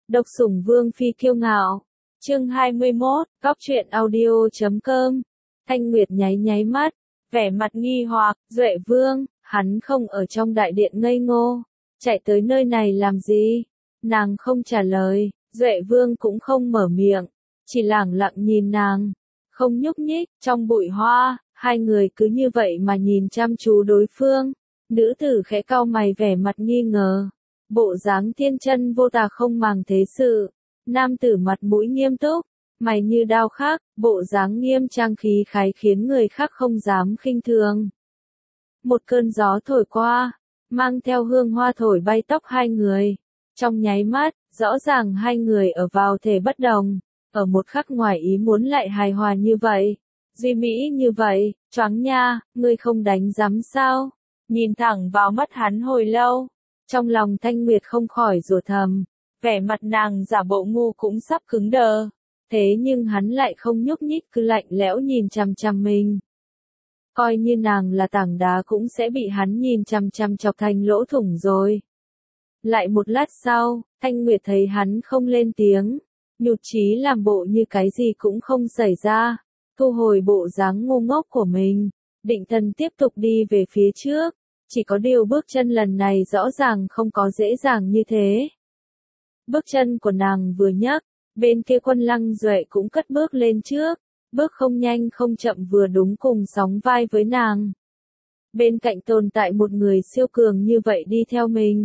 Độc sủng vương phi kiêu ngạo. Chương 21, Góc truyện audio.com. Thanh Nguyệt nháy nháy mắt, vẻ mặt nghi hoặc, Duệ vương, hắn không ở trong đại điện ngây ngô, chạy tới nơi này làm gì? Nàng không trả lời, Duệ vương cũng không mở miệng, chỉ lẳng lặng nhìn nàng, không nhúc nhích. Trong bụi hoa, hai người cứ như vậy mà nhìn chăm chú đối phương. Nữ tử khẽ cau mày, vẻ mặt nghi ngờ, bộ dáng thiên chân vô tà không màng thế sự. Nam tử mặt mũi nghiêm túc, mày như đao khắc, bộ dáng nghiêm trang khí khái khiến người khác không dám khinh thường. Một cơn gió thổi qua, mang theo hương hoa thổi bay tóc hai người. Trong nháy mắt, rõ ràng hai người ở vào thể bất đồng, ở một khắc ngoài ý muốn lại hài hòa như vậy, duy mỹ như vậy. Choáng nha, ngươi không đánh rắm sao? Nhìn thẳng vào mắt hắn hồi lâu, trong lòng Thanh Nguyệt không khỏi rủa thầm, vẻ mặt nàng giả bộ ngu cũng sắp cứng đờ, thế nhưng hắn lại không nhúc nhích, cứ lạnh lẽo nhìn chằm chằm mình. Coi như nàng là tảng đá cũng sẽ bị hắn nhìn chằm chằm chọc thành lỗ thủng rồi. Lại một lát sau, Thanh Nguyệt thấy hắn không lên tiếng, nhụt chí làm bộ như cái gì cũng không xảy ra, thu hồi bộ dáng ngu ngốc của mình, định thần tiếp tục đi về phía trước. Chỉ có điều bước chân lần này rõ ràng không có dễ dàng như thế. Bước chân của nàng vừa nhấc, bên kia Quân Lăng Duệ cũng cất bước lên trước, bước không nhanh không chậm vừa đúng cùng sóng vai với nàng. Bên cạnh tồn tại một người siêu cường như vậy đi theo mình.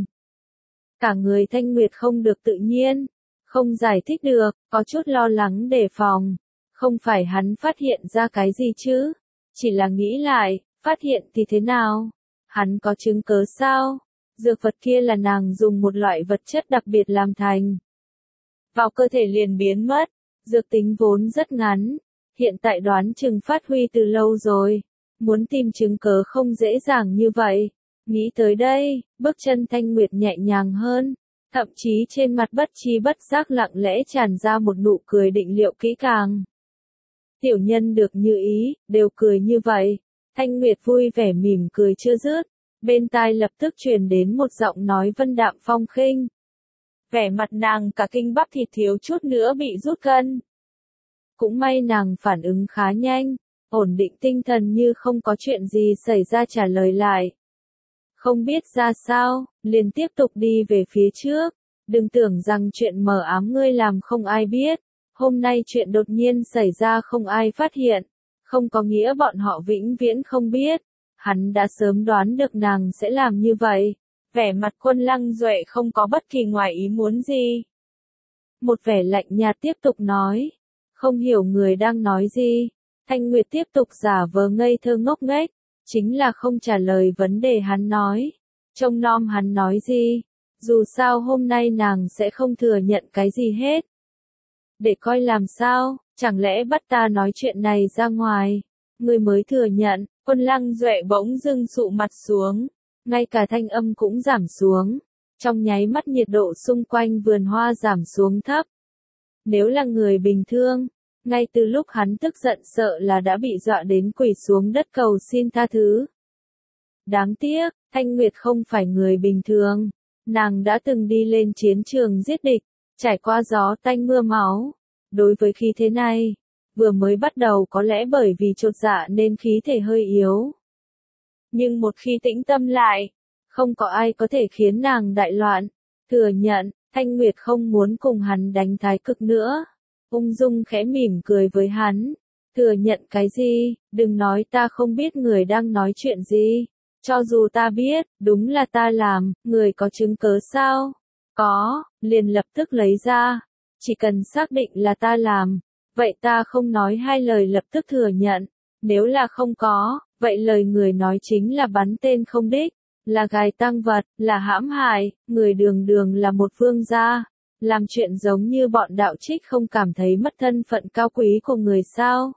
Cả người Thanh Nguyệt không được tự nhiên, không giải thích được, có chút lo lắng đề phòng. Không phải hắn phát hiện ra cái gì chứ? Chỉ là nghĩ lại, phát hiện thì thế nào? Hắn có chứng cớ sao? Dược vật kia là nàng dùng một loại vật chất đặc biệt làm thành. Vào cơ thể liền biến mất, dược tính vốn rất ngắn, hiện tại đoán chừng phát huy từ lâu rồi. Muốn tìm chứng cớ không dễ dàng như vậy. Nghĩ tới đây, bước chân Thanh Nguyệt nhẹ nhàng hơn, thậm chí trên mặt bất chi bất giác lặng lẽ tràn ra một nụ cười định liệu kỹ càng. Tiểu nhân được như ý, đều cười như vậy. Thanh Nguyệt vui vẻ mỉm cười chưa dứt, bên tai lập tức truyền đến một giọng nói vân đạm phong khinh. Vẻ mặt nàng cả kinh bắp thịt thiếu chút nữa bị rút cân. Cũng may nàng phản ứng khá nhanh, ổn định tinh thần như không có chuyện gì xảy ra trả lời lại. Không biết ra sao, liền tiếp tục đi về phía trước. Đừng tưởng rằng chuyện mờ ám ngươi làm không ai biết. Hôm nay chuyện đột nhiên xảy ra không ai phát hiện, không có nghĩa bọn họ vĩnh viễn không biết. Hắn đã sớm đoán được nàng sẽ làm như vậy. Vẻ mặt Quân Lăng Duệ không có bất kỳ ngoài ý muốn gì. Một vẻ lạnh nhạt tiếp tục nói. Không hiểu người đang nói gì. Thanh Nguyệt tiếp tục giả vờ ngây thơ ngốc nghếch, chính là không trả lời vấn đề hắn nói. Trông nom hắn nói gì. Dù sao hôm nay nàng sẽ không thừa nhận cái gì hết. Để coi làm sao, chẳng lẽ bắt ta nói chuyện này ra ngoài, ngươi mới thừa nhận. Quân Lăng Duệ bỗng dưng sụ mặt xuống, ngay cả thanh âm cũng giảm xuống. Trong nháy mắt nhiệt độ xung quanh vườn hoa giảm xuống thấp. Nếu là người bình thường, ngay từ lúc hắn tức giận sợ là đã bị dọa đến quỳ xuống đất cầu xin tha thứ. Đáng tiếc, Thanh Nguyệt không phải người bình thường. Nàng đã từng đi lên chiến trường giết địch, trải qua gió tanh mưa máu. Đối với khí thế này, vừa mới bắt đầu có lẽ bởi vì chột dạ nên khí thể hơi yếu. Nhưng một khi tĩnh tâm lại, không có ai có thể khiến nàng đại loạn. Thừa nhận, Thanh Nguyệt không muốn cùng hắn đánh thái cực nữa. Ung dung khẽ mỉm cười với hắn. Thừa nhận cái gì, đừng nói ta không biết người đang nói chuyện gì. Cho dù ta biết, đúng là ta làm, người có chứng cớ sao? Có, liền lập tức lấy ra. Chỉ cần xác định là ta làm, vậy ta không nói hai lời lập tức thừa nhận. Nếu là không có, vậy lời người nói chính là bắn tên không đích, là gài tang vật, là hãm hại, người đường đường là một vương gia. Làm chuyện giống như bọn đạo trích không cảm thấy mất thân phận cao quý của người sao?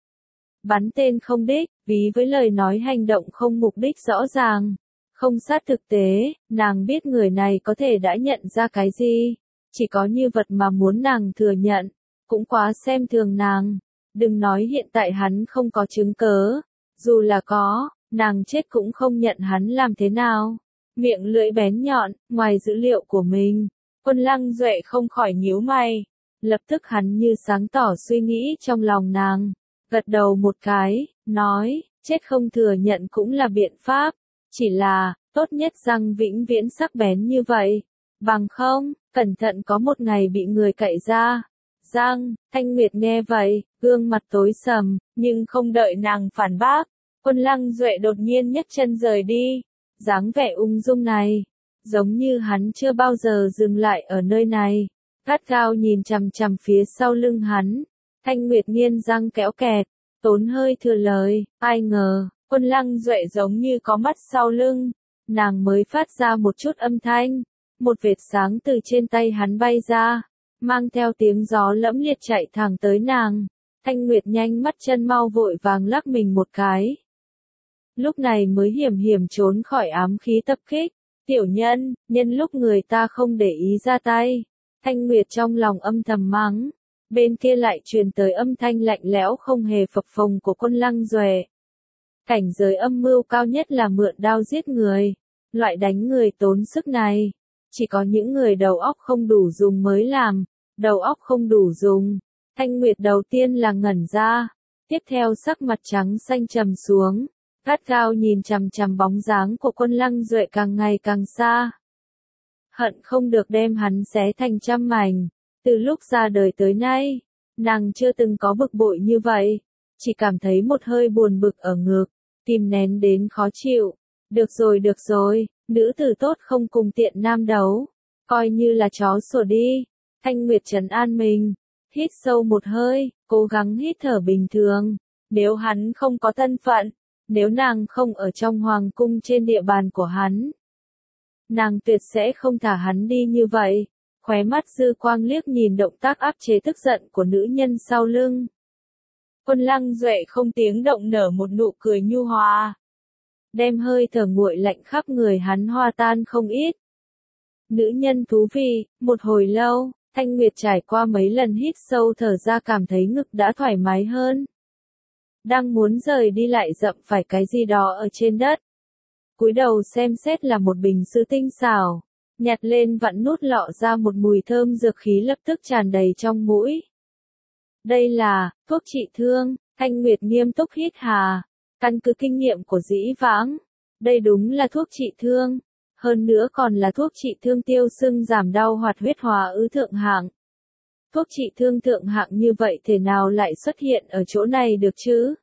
Bắn tên không đích, ví với lời nói hành động không mục đích rõ ràng, không sát thực tế. Nàng biết người này có thể đã nhận ra cái gì, chỉ có như vật mà muốn nàng thừa nhận, cũng quá xem thường nàng. Đừng nói hiện tại hắn không có chứng cớ, dù là có, nàng chết cũng không nhận hắn làm thế nào. Miệng lưỡi bén nhọn, ngoài dữ liệu của mình, Quân Lăng Duệ không khỏi nhíu mày. Lập tức hắn như sáng tỏ suy nghĩ trong lòng nàng. Gật đầu một cái, nói, chết không thừa nhận cũng là biện pháp. Chỉ là, tốt nhất răng vĩnh viễn sắc bén như vậy. Bằng không, cẩn thận có một ngày bị người cậy ra. Răng, Thanh Nguyệt nghe vậy, gương mặt tối sầm, nhưng không đợi nàng phản bác. Quân Lăng Duệ đột nhiên nhấc chân rời đi. Dáng vẻ ung dung này, giống như hắn chưa bao giờ dừng lại ở nơi này. Gắt gao nhìn chằm chằm phía sau lưng hắn. Thanh Nguyệt nghiến răng kéo kẹt, tốn hơi thừa lời, ai ngờ, Quân Lăng Duệ giống như có mắt sau lưng. Nàng mới phát ra một chút âm thanh, một vệt sáng từ trên tay hắn bay ra, mang theo tiếng gió lẫm liệt chạy thẳng tới nàng. Thanh Nguyệt nhanh mắt chân mau vội vàng lắc mình một cái. Lúc này mới hiểm hiểm trốn khỏi ám khí tập kích. Tiểu nhân, nhân lúc người ta không để ý ra tay. Thanh Nguyệt trong lòng âm thầm mắng. Bên kia lại truyền tới âm thanh lạnh lẽo không hề phập phồng của Quân Lăng Duệ. Cảnh giới âm mưu cao nhất là mượn đao giết người. Loại đánh người tốn sức này, chỉ có những người đầu óc không đủ dùng mới làm. Đầu óc không đủ dùng. Thanh Nguyệt đầu tiên là ngẩn ra. Tiếp theo sắc mặt trắng xanh trầm xuống. Gắt gao nhìn chằm chằm bóng dáng của Quân Lăng Duệ càng ngày càng xa. Hận không được đem hắn xé thành trăm mảnh. Từ lúc ra đời tới nay, nàng chưa từng có bực bội như vậy. Chỉ cảm thấy một hơi buồn bực ở ngực, kìm nén đến khó chịu. Được rồi, nữ tử tốt không cùng tiện nam đấu. Coi như là chó sủa đi. Thanh Nguyệt trấn an mình. Hít sâu một hơi, cố gắng hít thở bình thường. Nếu hắn không có thân phận, nếu nàng không ở trong hoàng cung trên địa bàn của hắn, nàng tuyệt sẽ không thả hắn đi như vậy. Khóe mắt dư quang liếc nhìn động tác áp chế tức giận của nữ nhân sau lưng. Quân Lăng Duệ không tiếng động nở một nụ cười nhu hòa, đem hơi thở nguội lạnh khắp người hắn hòa tan không ít. Nữ nhân thú vị, một hồi lâu, Thanh Nguyệt trải qua mấy lần hít sâu thở ra cảm thấy ngực đã thoải mái hơn. Đang muốn rời đi lại dậm phải cái gì đó ở trên đất. Cúi đầu xem xét là một bình sứ tinh xảo. Nhặt lên vặn nút lọ ra một mùi thơm dược khí lập tức tràn đầy trong mũi. Đây là thuốc trị thương. Thanh Nguyệt nghiêm túc hít hà. Căn cứ kinh nghiệm của dĩ vãng, đây đúng là thuốc trị thương. Hơn nữa còn là thuốc trị thương tiêu sưng giảm đau hoạt huyết hòa ứ thượng hạng. Thuốc trị thương thượng hạng như vậy thế nào lại xuất hiện ở chỗ này được chứ?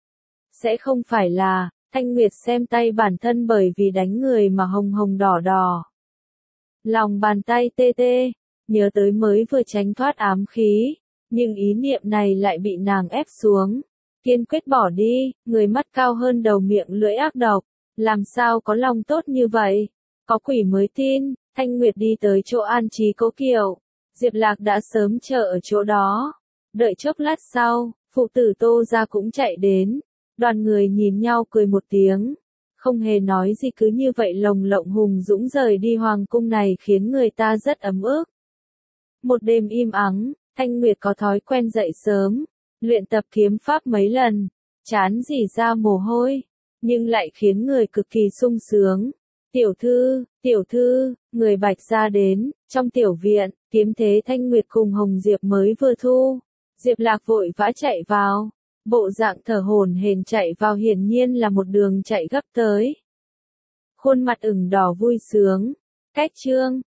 Sẽ không phải là, Thanh Nguyệt xem tay bản thân bởi vì đánh người mà hồng hồng đỏ đỏ. Lòng bàn tay tê tê, nhớ tới mới vừa tránh thoát ám khí, nhưng ý niệm này lại bị nàng ép xuống. Kiên quyết bỏ đi, người mắt cao hơn đầu miệng lưỡi ác độc, làm sao có lòng tốt như vậy? Có quỷ mới tin. Thanh Nguyệt đi tới chỗ an trí Cố Kiều. Diệp Lạc đã sớm chờ ở chỗ đó. Đợi chốc lát sau, phụ tử Tô gia cũng chạy đến. Đoàn người nhìn nhau cười một tiếng. Không hề nói gì cứ như vậy lồng lộng hùng dũng rời đi hoàng cung này khiến người ta rất ấm ức. Một đêm im ắng, Thanh Nguyệt có thói quen dậy sớm, luyện tập kiếm pháp mấy lần, chán rỉ ra mồ hôi, nhưng lại khiến người cực kỳ sung sướng. Tiểu thư, người Bạch gia đến, trong tiểu viện, kiếm thế Thanh Nguyệt cùng Hồng Diệp mới vừa thu. Diệp Lạc vội vã chạy vào, bộ dạng thở hổn hển chạy vào hiển nhiên là một đường chạy gấp tới. Khuôn mặt ửng đỏ vui sướng, cách chương,